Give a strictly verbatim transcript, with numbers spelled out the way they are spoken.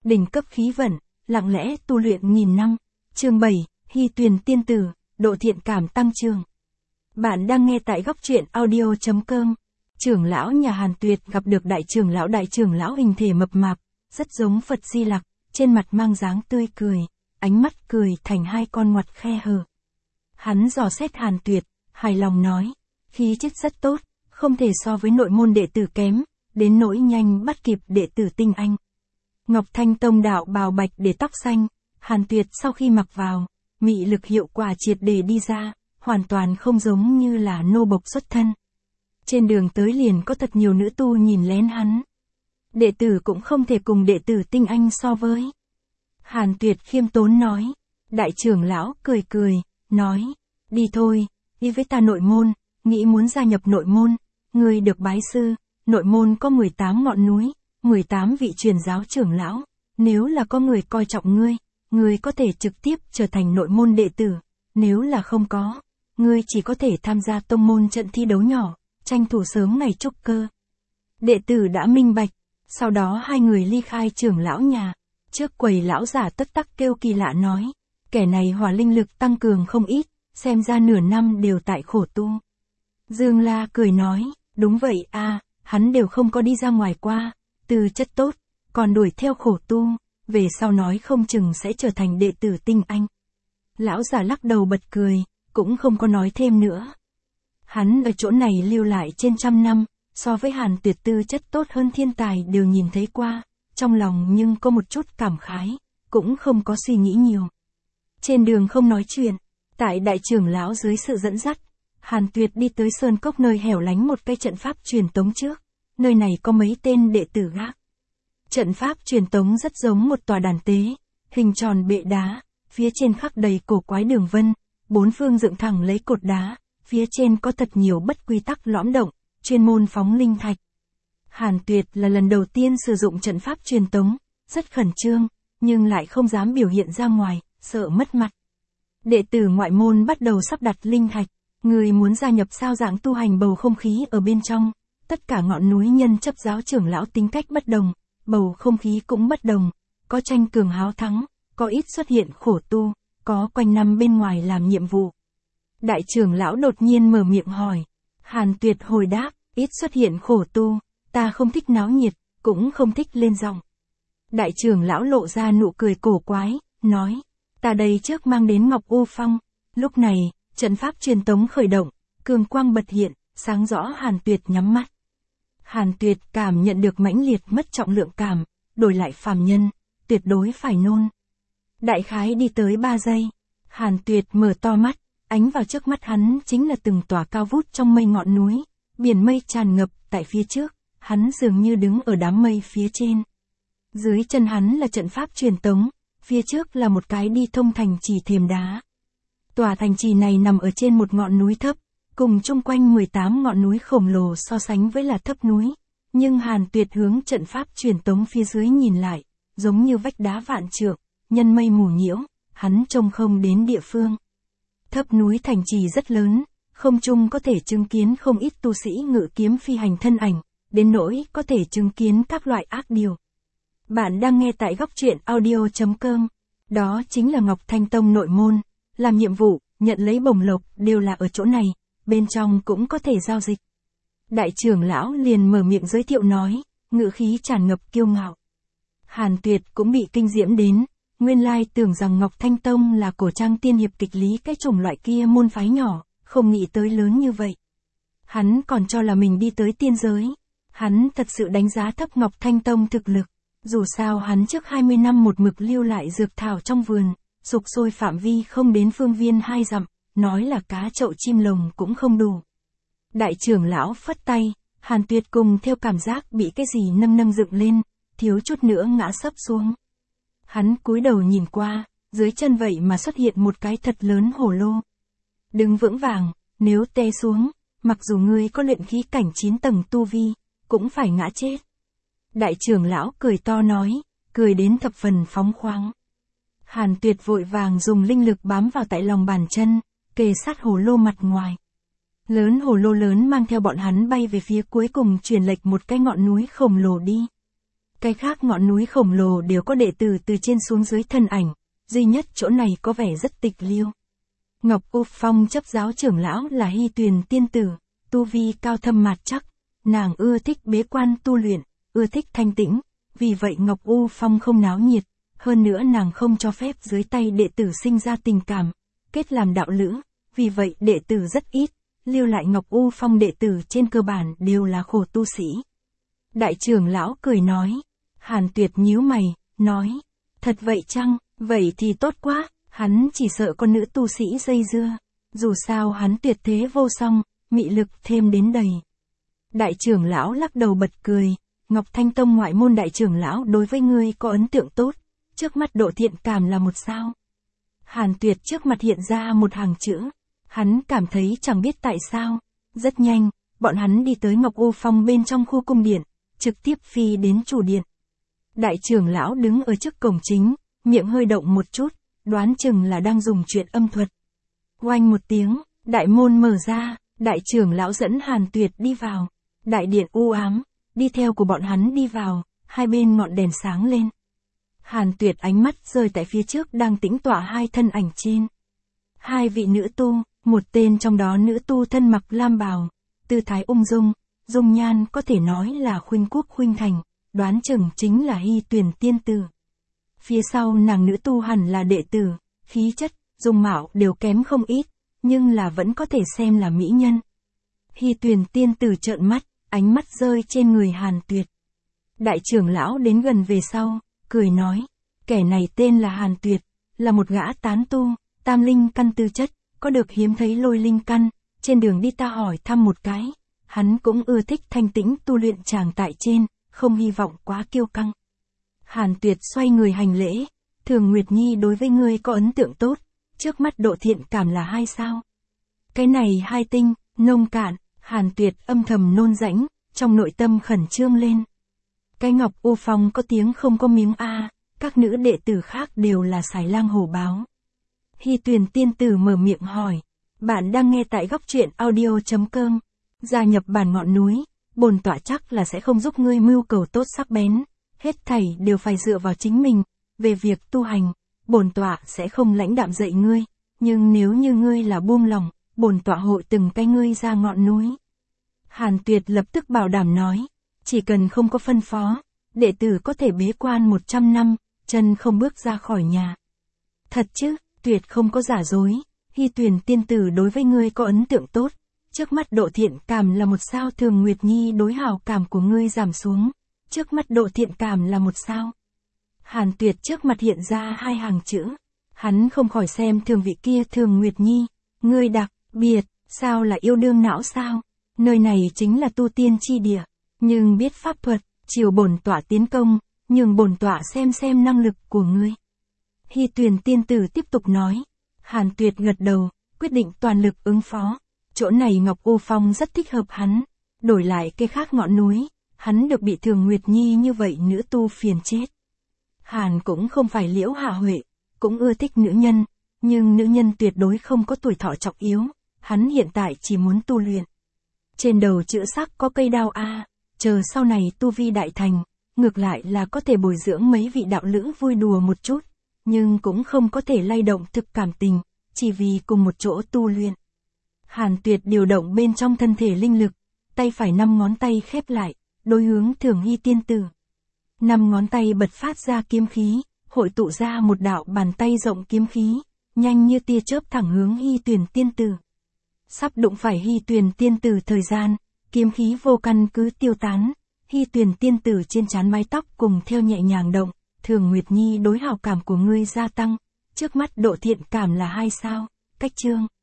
đỉnh cấp khí vận, lặng lẽ tu luyện nghìn năm. Chương bảy, Hy Tuyền tiên tử, độ thiện cảm tăng trưởng. Bạn đang nghe tại góc truyện audio chấm com. Trưởng lão nhà Hàn Tuyệt gặp được đại trưởng lão đại trưởng lão hình thể mập mạp, rất giống Phật Di Lặc, trên mặt mang dáng tươi cười, ánh mắt cười thành hai con ngoặt khe hở. Hắn dò xét Hàn Tuyệt, hài lòng nói, khí chất rất tốt, không thể so với nội môn đệ tử kém, đến nỗi nhanh bắt kịp đệ tử tinh anh. Ngọc Thanh Tông đạo bào bạch để tóc xanh, Hàn Tuyệt sau khi mặc vào, mị lực hiệu quả triệt để đi ra, hoàn toàn không giống như là nô bộc xuất thân. Trên đường tới liền có thật nhiều nữ tu nhìn lén hắn. Đệ tử cũng không thể cùng đệ tử tinh anh so với. Hàn Tuyệt khiêm tốn nói. Đại trưởng lão cười cười, nói, đi thôi, đi với ta nội môn, nghĩ muốn gia nhập nội môn, ngươi được bái sư, nội môn có mười tám ngọn núi, mười tám vị truyền giáo trưởng lão, nếu là có người coi trọng ngươi, ngươi có thể trực tiếp trở thành nội môn đệ tử, nếu là không có, ngươi chỉ có thể tham gia tông môn trận thi đấu nhỏ, tranh thủ sớm ngày trúc cơ. Đệ tử đã minh bạch, sau đó hai người ly khai trưởng lão nhà, trước quầy lão giả tất tắc kêu kỳ lạ nói, kẻ này hỏa linh lực tăng cường không ít, xem ra nửa năm đều tại khổ tu. Dương La cười nói, đúng vậy a, hắn đều không có đi ra ngoài qua, tư chất tốt, còn đuổi theo khổ tu, về sau nói không chừng sẽ trở thành đệ tử tinh anh. Lão giả lắc đầu bật cười, cũng không có nói thêm nữa. Hắn ở chỗ này lưu lại trên trăm năm, so với Hàn Tuyệt tư chất tốt hơn thiên tài đều nhìn thấy qua, trong lòng nhưng có một chút cảm khái, cũng không có suy nghĩ nhiều. Trên đường không nói chuyện, tại đại trưởng lão dưới sự dẫn dắt, Hàn Tuyệt đi tới sơn cốc nơi hẻo lánh một cái trận pháp truyền tống trước, nơi này có mấy tên đệ tử gác. Trận pháp truyền tống rất giống một tòa đàn tế, hình tròn bệ đá, phía trên khắc đầy cổ quái đường vân, bốn phương dựng thẳng lấy cột đá, phía trên có thật nhiều bất quy tắc lõm động, chuyên môn phóng linh thạch. Hàn Tuyệt là lần đầu tiên sử dụng trận pháp truyền tống, rất khẩn trương, nhưng lại không dám biểu hiện ra ngoài, sợ mất mặt. Đệ tử ngoại môn bắt đầu sắp đặt linh thạch, người muốn gia nhập sao dạng tu hành bầu không khí ở bên trong, tất cả ngọn núi nhân chấp giáo trưởng lão tính cách bất đồng, bầu không khí cũng bất đồng, có tranh cường háo thắng, có ít xuất hiện khổ tu, có quanh năm bên ngoài làm nhiệm vụ. Đại trưởng lão đột nhiên mở miệng hỏi, Hàn Tuyệt hồi đáp, ít xuất hiện khổ tu, ta không thích náo nhiệt, cũng không thích lên giọng. Đại trưởng lão lộ ra nụ cười cổ quái, nói, ta đây trước mang đến Ngọc U Phong. Lúc này, trận pháp truyền tống khởi động, cường quang bật hiện, sáng rõ Hàn Tuyệt nhắm mắt. Hàn Tuyệt cảm nhận được mãnh liệt mất trọng lượng cảm, đổi lại phàm nhân, tuyệt đối phải nôn. Đại khái đi tới ba giây, Hàn Tuyệt mở to mắt, ánh vào trước mắt hắn chính là từng tòa cao vút trong mây ngọn núi, biển mây tràn ngập tại phía trước, hắn dường như đứng ở đám mây phía trên. Dưới chân hắn là trận pháp truyền tống, phía trước là một cái đi thông thành trì thềm đá. Tòa thành trì này nằm ở trên một ngọn núi thấp, cùng chung quanh mười tám ngọn núi khổng lồ so sánh với là thấp núi, nhưng Hàn Tuyệt hướng trận pháp truyền tống phía dưới nhìn lại, giống như vách đá vạn trượng, nhân mây mù nhiễu, hắn trông không đến địa phương. Thấp núi thành trì rất lớn, không trung có thể chứng kiến không ít tu sĩ ngự kiếm phi hành thân ảnh, đến nỗi có thể chứng kiến các loại ác điều. Bạn đang nghe tại góc truyện audio chấm com, đó chính là Ngọc Thanh Tông nội môn, làm nhiệm vụ, nhận lấy bổng lộc đều là ở chỗ này, bên trong cũng có thể giao dịch. Đại trưởng lão liền mở miệng giới thiệu nói, ngữ khí tràn ngập kiêu ngạo. Hàn Tuyệt cũng bị kinh diễm đến, nguyên lai tưởng rằng Ngọc Thanh Tông là cổ trang tiên hiệp kịch lý cái chủng loại kia môn phái nhỏ, không nghĩ tới lớn như vậy. Hắn còn cho là mình đi tới tiên giới. Hắn thật sự đánh giá thấp Ngọc Thanh Tông thực lực. Dù sao hắn trước hai mươi năm một mực lưu lại dược thảo trong vườn, sục sôi phạm vi không đến phương viên hai dặm, nói là cá chậu chim lồng cũng không đủ. Đại trưởng lão phất tay, Hàn Tuyệt cùng theo cảm giác bị cái gì nâng nâng dựng lên, thiếu chút nữa ngã sấp xuống. Hắn cúi đầu nhìn qua, dưới chân vậy mà xuất hiện một cái thật lớn hổ lô. Đứng vững vàng, nếu té xuống, mặc dù ngươi có luyện khí cảnh chín tầng tu vi, cũng phải ngã chết. Đại trưởng lão cười to nói, cười đến thập phần phóng khoáng. Hàn Tuyệt vội vàng dùng linh lực bám vào tại lòng bàn chân, kề sát hồ lô mặt ngoài. Lớn hồ lô lớn mang theo bọn hắn bay về phía cuối cùng truyền lệch một cái ngọn núi khổng lồ đi. Cái khác ngọn núi khổng lồ đều có đệ tử từ trên xuống dưới thân ảnh, duy nhất chỗ này có vẻ rất tịch liêu. Ngọc U Phong chấp giáo trưởng lão là Hy Tuyền tiên tử, tu vi cao thâm mạt chắc, nàng ưa thích bế quan tu luyện, ưa thích thanh tĩnh, vì vậy Ngọc U Phong không náo nhiệt, hơn nữa nàng không cho phép dưới tay đệ tử sinh ra tình cảm, kết làm đạo lữ, vì vậy đệ tử rất ít, lưu lại Ngọc U Phong đệ tử trên cơ bản đều là khổ tu sĩ. Đại trưởng lão cười nói, Hàn Tuyệt nhíu mày, nói, thật vậy chăng, vậy thì tốt quá, hắn chỉ sợ con nữ tu sĩ dây dưa, dù sao hắn tuyệt thế vô song, mị lực thêm đến đầy. Đại trưởng lão lắc đầu bật cười, Ngọc Thanh Tông ngoại môn đại trưởng lão đối với ngươi có ấn tượng tốt, trước mắt độ thiện cảm là một sao. Hàn Tuyệt trước mặt hiện ra một hàng chữ, hắn cảm thấy chẳng biết tại sao, rất nhanh, bọn hắn đi tới Ngọc U Phong bên trong khu cung điện, trực tiếp phi đến chủ điện. Đại trưởng lão đứng ở trước cổng chính, miệng hơi động một chút, đoán chừng là đang dùng chuyện âm thuật. Oanh một tiếng, đại môn mở ra, đại trưởng lão dẫn Hàn Tuyệt đi vào, đại điện u ám, đi theo của bọn hắn đi vào, hai bên ngọn đèn sáng lên. Hàn Tuyệt ánh mắt rơi tại phía trước đang tĩnh tọa hai thân ảnh trên. Hai vị nữ tu, một tên trong đó nữ tu thân mặc lam bào, tư thái ung dung, dung nhan có thể nói là khuynh quốc khuynh thành, đoán chừng chính là Hy Tuyền tiên tử. Phía sau nàng nữ tu hẳn là đệ tử, khí chất, dung mạo đều kém không ít, nhưng là vẫn có thể xem là mỹ nhân. Hy Tuyền tiên tử trợn mắt, ánh mắt rơi trên người Hàn Tuyệt. Đại trưởng lão đến gần về sau, cười nói, kẻ này tên là Hàn Tuyệt, là một gã tán tu, tam linh căn tư chất, có được hiếm thấy lôi linh căn, trên đường đi ta hỏi thăm một cái, hắn cũng ưa thích thanh tĩnh tu luyện tràng tại trên, không hy vọng quá kiêu căng. Hàn Tuyệt xoay người hành lễ, Thường Nguyệt Nhi đối với ngươi có ấn tượng tốt, trước mắt độ thiện cảm là hai sao. Cái này hai tinh, nông cạn, Hàn Tuyệt âm thầm nôn rãnh, trong nội tâm khẩn trương lên. Cái Ngọc U Phong có tiếng không có miếng a, các nữ đệ tử khác đều là sải lang hổ báo. Hy Tuyền tiên tử mở miệng hỏi, bạn đang nghe tại góc truyện audio chấm com, gia nhập bản ngọn núi, bổn tọa chắc là sẽ không giúp ngươi mưu cầu tốt sắc bén, hết thảy đều phải dựa vào chính mình, về việc tu hành, bổn tọa sẽ không lãnh đạm dạy ngươi, nhưng nếu như ngươi là buông lòng, bổn tọa hội từng cái ngươi ra ngọn núi. Hàn Tuyệt lập tức bảo đảm nói, chỉ cần không có phân phó, đệ tử có thể bế quan một trăm năm, chân không bước ra khỏi nhà. Thật chứ, Tuyệt không có giả dối, Hy Tuyền tiên tử đối với ngươi có ấn tượng tốt, trước mắt độ thiện cảm là một sao. Thường Nguyệt Nhi đối hảo cảm của ngươi giảm xuống, trước mắt độ thiện cảm là một sao. Hàn Tuyệt trước mặt hiện ra hai hàng chữ, hắn không khỏi xem thường vị kia. Thường Nguyệt Nhi, ngươi đặc biệt, sao là yêu đương não sao, nơi này chính là tu tiên chi địa, nhưng biết pháp thuật, chiều bổn tọa tiến công, nhường bổn tọa xem xem năng lực của ngươi. Hy Tuyền tiên tử tiếp tục nói, Hàn Tuyệt gật đầu, quyết định toàn lực ứng phó, chỗ này Ngọc U Phong rất thích hợp hắn, đổi lại cái khác ngọn núi, hắn được bị Thường Nguyệt Nhi như vậy nữ tu phiền chết. Hàn cũng không phải liễu hạ huệ, cũng ưa thích nữ nhân, nhưng nữ nhân tuyệt đối không có tuổi thọ trọng yếu, hắn hiện tại chỉ muốn tu luyện. Trên đầu chữ sắc có cây đao a, chờ sau này tu vi đại thành, ngược lại là có thể bồi dưỡng mấy vị đạo lữ vui đùa một chút, nhưng cũng không có thể lay động thực cảm tình, chỉ vì cùng một chỗ tu luyện. Hàn Tuyệt điều động bên trong thân thể linh lực, tay phải năm ngón tay khép lại, đối hướng Thường Hy tiên tử. Năm ngón tay bật phát ra kiếm khí, hội tụ ra một đạo bàn tay rộng kiếm khí, nhanh như tia chớp thẳng hướng Hy Tuyền tiên tử. Sắp đụng phải Hy Tuyền tiên tử thời gian, kiếm khí vô căn cứ tiêu tán, Hy Tuyền tiên tử trên trán mái tóc cùng theo nhẹ nhàng động. Thường Nguyệt Nhi đối hảo cảm của ngươi gia tăng, trước mắt độ thiện cảm là hai sao. Cách chương